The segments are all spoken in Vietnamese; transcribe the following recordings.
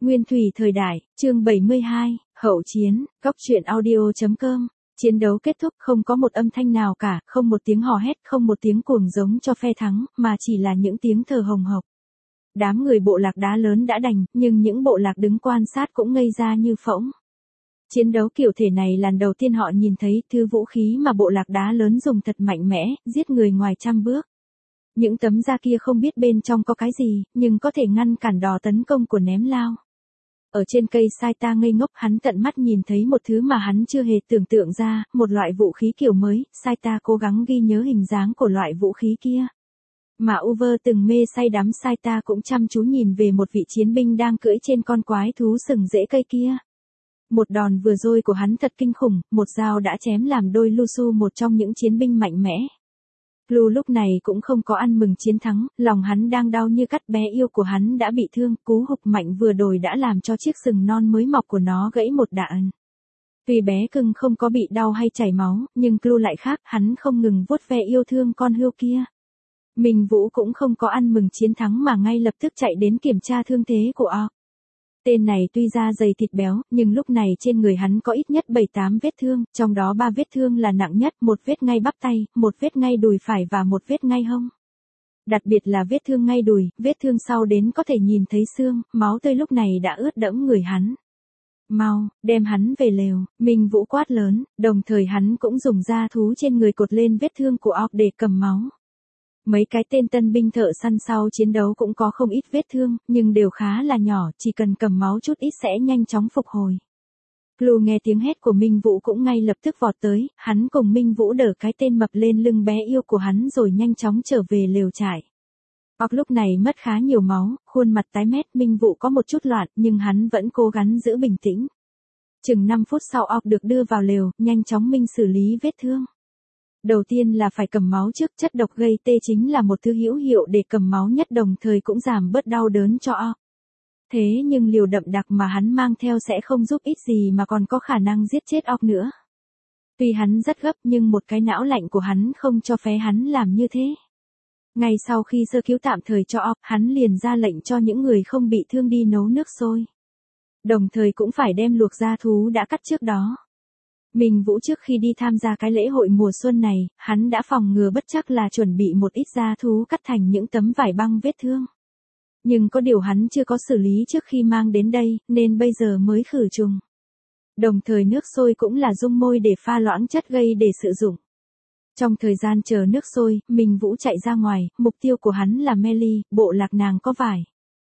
Nguyên thủy thời đại, chương 72, hậu chiến, góc truyện audio.com. Chiến đấu kết thúc, không có một âm thanh nào cả, không một tiếng hò hét, không một tiếng cuồng giống cho phe thắng, mà chỉ là những tiếng thở hồng hộc. Đám người bộ lạc đá lớn đã đành, nhưng những bộ lạc đứng quan sát cũng ngây ra như phỗng. Chiến đấu kiểu thể này lần đầu tiên họ nhìn thấy, thứ vũ khí mà bộ lạc đá lớn dùng thật mạnh mẽ, giết người ngoài trăm bước. Những tấm da kia không biết bên trong có cái gì, nhưng có thể ngăn cản đòn tấn công của ném lao. Ở trên cây Saita ngây ngốc, hắn tận mắt nhìn thấy một thứ mà hắn chưa hề tưởng tượng ra, một loại vũ khí kiểu mới. Saita cố gắng ghi nhớ hình dáng của loại vũ khí kia. Mà Uver từng mê say đắm, Saita cũng chăm chú nhìn về một vị chiến binh đang cưỡi trên con quái thú sừng rễ cây kia. Một đòn vừa rồi của hắn thật kinh khủng, một dao đã chém làm đôi Lusu, một trong những chiến binh mạnh mẽ. Lu lúc này cũng không có ăn mừng chiến thắng, lòng hắn đang đau như cắt, bé yêu của hắn đã bị thương, cú hục mạnh vừa rồi đã làm cho chiếc sừng non mới mọc của nó gãy một đoạn. Tuy bé cưng không có bị đau hay chảy máu, nhưng Lu lại khác, hắn không ngừng vuốt ve yêu thương con hươu kia. Minh Vũ cũng không có ăn mừng chiến thắng mà ngay lập tức chạy đến kiểm tra thương thế của Orc. Tên này tuy da dày thịt béo, nhưng lúc này trên người hắn có ít nhất 7-8 vết thương, trong đó 3 vết thương là nặng nhất, một vết ngay bắp tay, một vết ngay đùi phải và một vết ngay hông. Đặc biệt là vết thương ngay đùi, vết thương sau đến có thể nhìn thấy xương, máu tươi lúc này đã ướt đẫm người hắn. Mau, đem hắn về lều, Minh Vũ quát lớn, đồng thời hắn cũng dùng da thú trên người cột lên vết thương của Orc để cầm máu. Mấy cái tên tân binh thợ săn sau chiến đấu cũng có không ít vết thương, nhưng đều khá là nhỏ, chỉ cần cầm máu chút ít sẽ nhanh chóng phục hồi. Lu nghe tiếng hét của Minh Vũ cũng ngay lập tức vọt tới, hắn cùng Minh Vũ đỡ cái tên mập lên lưng bé yêu của hắn rồi nhanh chóng trở về lều trại. Orc lúc này mất khá nhiều máu, khuôn mặt tái mét, Minh Vũ có một chút loạn, nhưng hắn vẫn cố gắng giữ bình tĩnh. Chừng 5 phút sau Orc được đưa vào lều, nhanh chóng Minh xử lý vết thương. Đầu tiên là phải cầm máu trước, chất độc gây tê chính là một thứ hữu hiệu để cầm máu nhất, đồng thời cũng giảm bớt đau đớn cho Orc. Thế nhưng liều đậm đặc mà hắn mang theo sẽ không giúp ích gì mà còn có khả năng giết chết Orc nữa. Tuy hắn rất gấp nhưng một cái não lạnh của hắn không cho phép hắn làm như thế. Ngay sau khi sơ cứu tạm thời cho Orc, hắn liền ra lệnh cho những người không bị thương đi nấu nước sôi. Đồng thời cũng phải đem luộc da thú đã cắt trước đó. Minh Vũ trước khi đi tham gia cái lễ hội mùa xuân này, hắn đã phòng ngừa bất trắc là chuẩn bị một ít da thú cắt thành những tấm vải băng vết thương. Nhưng có điều hắn chưa có xử lý trước khi mang đến đây, nên bây giờ mới khử trùng. Đồng thời nước sôi cũng là dung môi để pha loãng chất gây để sử dụng. Trong thời gian chờ nước sôi, Minh Vũ chạy ra ngoài, mục tiêu của hắn là Melly, bộ lạc nàng có vải.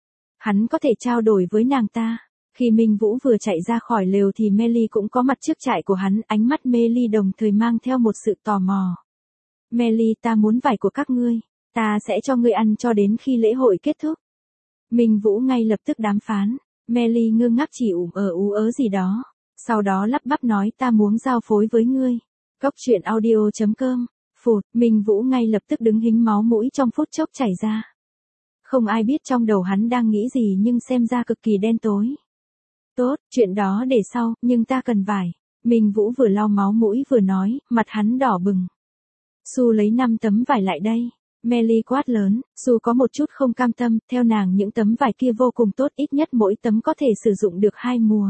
Hắn có thể trao đổi với nàng ta. Khi Minh Vũ vừa chạy ra khỏi lều thì Melly cũng có mặt trước trại của hắn, ánh mắt Melly đồng thời mang theo một sự tò mò. Melly, ta muốn vải của các ngươi, ta sẽ cho ngươi ăn cho đến khi lễ hội kết thúc. Minh Vũ ngay lập tức đàm phán, Melly ngơ ngác chỉ ú ớ gì đó, sau đó lắp bắp nói ta muốn giao phối với ngươi. Góc truyện audio.com, phụt, Minh Vũ ngay lập tức đứng hính, máu mũi trong phút chốc chảy ra. Không ai biết trong đầu hắn đang nghĩ gì nhưng xem ra cực kỳ đen tối. Tốt, chuyện đó để sau, nhưng ta cần vải. Minh Vũ vừa lau máu mũi vừa nói, mặt hắn đỏ bừng. Su lấy 5 tấm vải lại đây. Melly quát lớn, Su có một chút không cam tâm, theo nàng những tấm vải kia vô cùng tốt, ít nhất mỗi tấm có thể sử dụng được 2 mùa.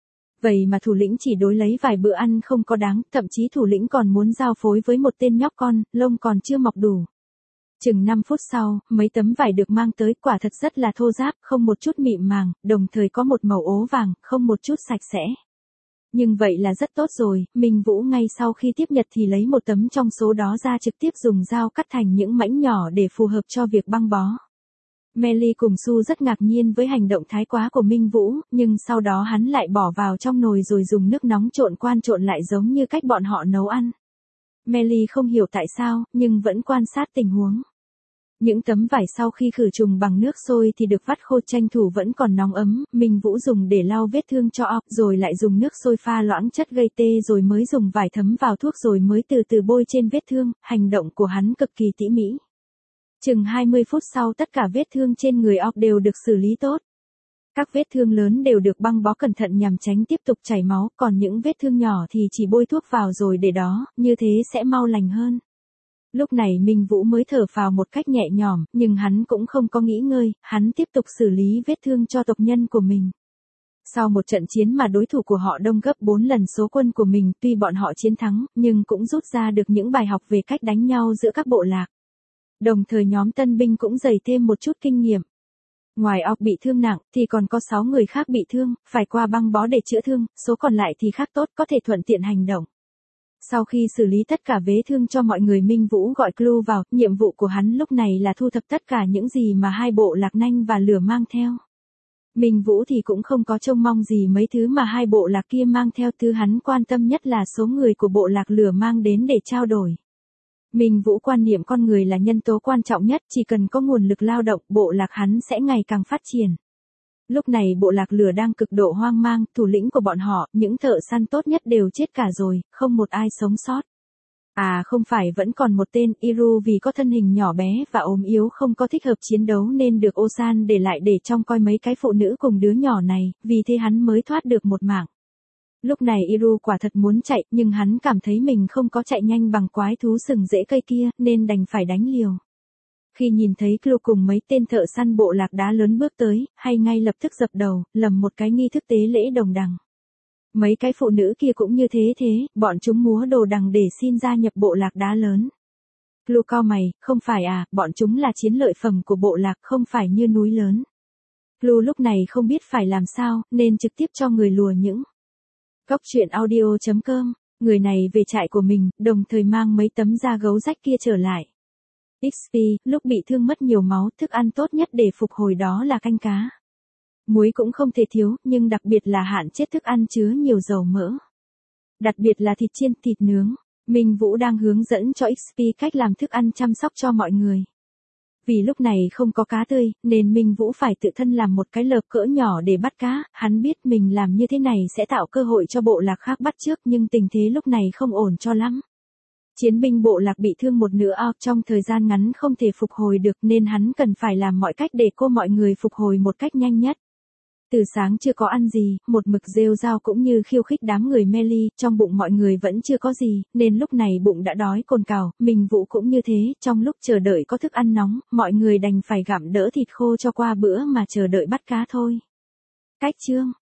Vậy mà thủ lĩnh chỉ đối lấy vài bữa ăn không có đáng, thậm chí thủ lĩnh còn muốn giao phối với một tên nhóc con, lông còn chưa mọc đủ. Chừng 5 phút sau, mấy tấm vải được mang tới, quả thật rất là thô ráp, không một chút mịn màng, đồng thời có một màu ố vàng, không một chút sạch sẽ. Nhưng vậy là rất tốt rồi, Minh Vũ ngay sau khi tiếp nhận thì lấy một tấm trong số đó ra, trực tiếp dùng dao cắt thành những mảnh nhỏ để phù hợp cho việc băng bó. Melly cùng Su rất ngạc nhiên với hành động thái quá của Minh Vũ, nhưng sau đó hắn lại bỏ vào trong nồi rồi dùng nước nóng trộn lại giống như cách bọn họ nấu ăn. Melly không hiểu tại sao, nhưng vẫn quan sát tình huống. Những tấm vải sau khi khử trùng bằng nước sôi thì được vắt khô, tranh thủ vẫn còn nóng ấm, Minh Vũ dùng để lau vết thương cho Orc, rồi lại dùng nước sôi pha loãng chất gây tê, rồi mới dùng vải thấm vào thuốc, rồi mới từ từ bôi trên vết thương. Hành động của hắn cực kỳ tỉ mỉ. Chừng 20 phút sau tất cả vết thương trên người Orc đều được xử lý tốt. Các vết thương lớn đều được băng bó cẩn thận nhằm tránh tiếp tục chảy máu, còn những vết thương nhỏ thì chỉ bôi thuốc vào rồi để đó, như thế sẽ mau lành hơn. Lúc này Minh Vũ mới thở phào một cách nhẹ nhõm, nhưng hắn cũng không có nghỉ ngơi, hắn tiếp tục xử lý vết thương cho tộc nhân của mình. Sau một trận chiến mà đối thủ của họ đông gấp 4 lần số quân của mình, tuy bọn họ chiến thắng, nhưng cũng rút ra được những bài học về cách đánh nhau giữa các bộ lạc. Đồng thời nhóm tân binh cũng dày thêm một chút kinh nghiệm. Ngoài Orc bị thương nặng, thì còn có 6 người khác bị thương, phải qua băng bó để chữa thương, số còn lại thì khác tốt có thể thuận tiện hành động. Sau khi xử lý tất cả vết thương cho mọi người, Minh Vũ gọi Clu vào, nhiệm vụ của hắn lúc này là thu thập tất cả những gì mà hai bộ lạc Nanh và Lửa mang theo. Minh Vũ thì cũng không có trông mong gì mấy thứ mà hai bộ lạc kia mang theo, thứ hắn quan tâm nhất là số người của bộ lạc Lửa mang đến để trao đổi. Minh Vũ quan niệm con người là nhân tố quan trọng nhất, chỉ cần có nguồn lực lao động, bộ lạc hắn sẽ ngày càng phát triển. Lúc này bộ lạc Lửa đang cực độ hoang mang, thủ lĩnh của bọn họ, những thợ săn tốt nhất đều chết cả rồi, không một ai sống sót. À không phải, vẫn còn một tên, Iru, vì có thân hình nhỏ bé và ốm yếu không có thích hợp chiến đấu nên được Osan để lại để trông coi mấy cái phụ nữ cùng đứa nhỏ này, vì thế hắn mới thoát được một mạng. Lúc này Iru quả thật muốn chạy, nhưng hắn cảm thấy mình không có chạy nhanh bằng quái thú sừng rễ cây kia, nên đành phải đánh liều. Khi nhìn thấy Clu cùng mấy tên thợ săn bộ lạc đá lớn bước tới, hay ngay lập tức dập đầu, lầm một cái nghi thức tế lễ đồng đằng. Mấy cái phụ nữ kia cũng như thế, bọn chúng múa đồ đằng để xin gia nhập bộ lạc đá lớn. Clu cau mày, không phải à, bọn chúng là chiến lợi phẩm của bộ lạc, không phải như núi lớn. Clu lúc này không biết phải làm sao, nên trực tiếp cho người lùa những. Góc truyện audio.com, người này về trại của mình, đồng thời mang mấy tấm da gấu rách kia trở lại. XP, lúc bị thương mất nhiều máu, thức ăn tốt nhất để phục hồi đó là canh cá. Muối cũng không thể thiếu, nhưng đặc biệt là hạn chế thức ăn chứa nhiều dầu mỡ. Đặc biệt là thịt chiên, thịt nướng. Minh Vũ đang hướng dẫn cho XP cách làm thức ăn chăm sóc cho mọi người. Vì lúc này không có cá tươi, nên Minh Vũ phải tự thân làm một cái lợp cỡ nhỏ để bắt cá. Hắn biết mình làm như thế này sẽ tạo cơ hội cho bộ lạc khác bắt chước, nhưng tình thế lúc này không ổn cho lắm. Chiến binh bộ lạc bị thương một nửa ao, trong thời gian ngắn không thể phục hồi được, nên hắn cần phải làm mọi cách để mọi người phục hồi một cách nhanh nhất. Từ sáng chưa có ăn gì, một mực rêu rao cũng như khiêu khích đám người Meli, trong bụng mọi người vẫn chưa có gì, nên lúc này bụng đã đói cồn cào, Minh Vũ cũng như thế, trong lúc chờ đợi có thức ăn nóng, mọi người đành phải gặm đỡ thịt khô cho qua bữa mà chờ đợi bắt cá thôi. Cách chương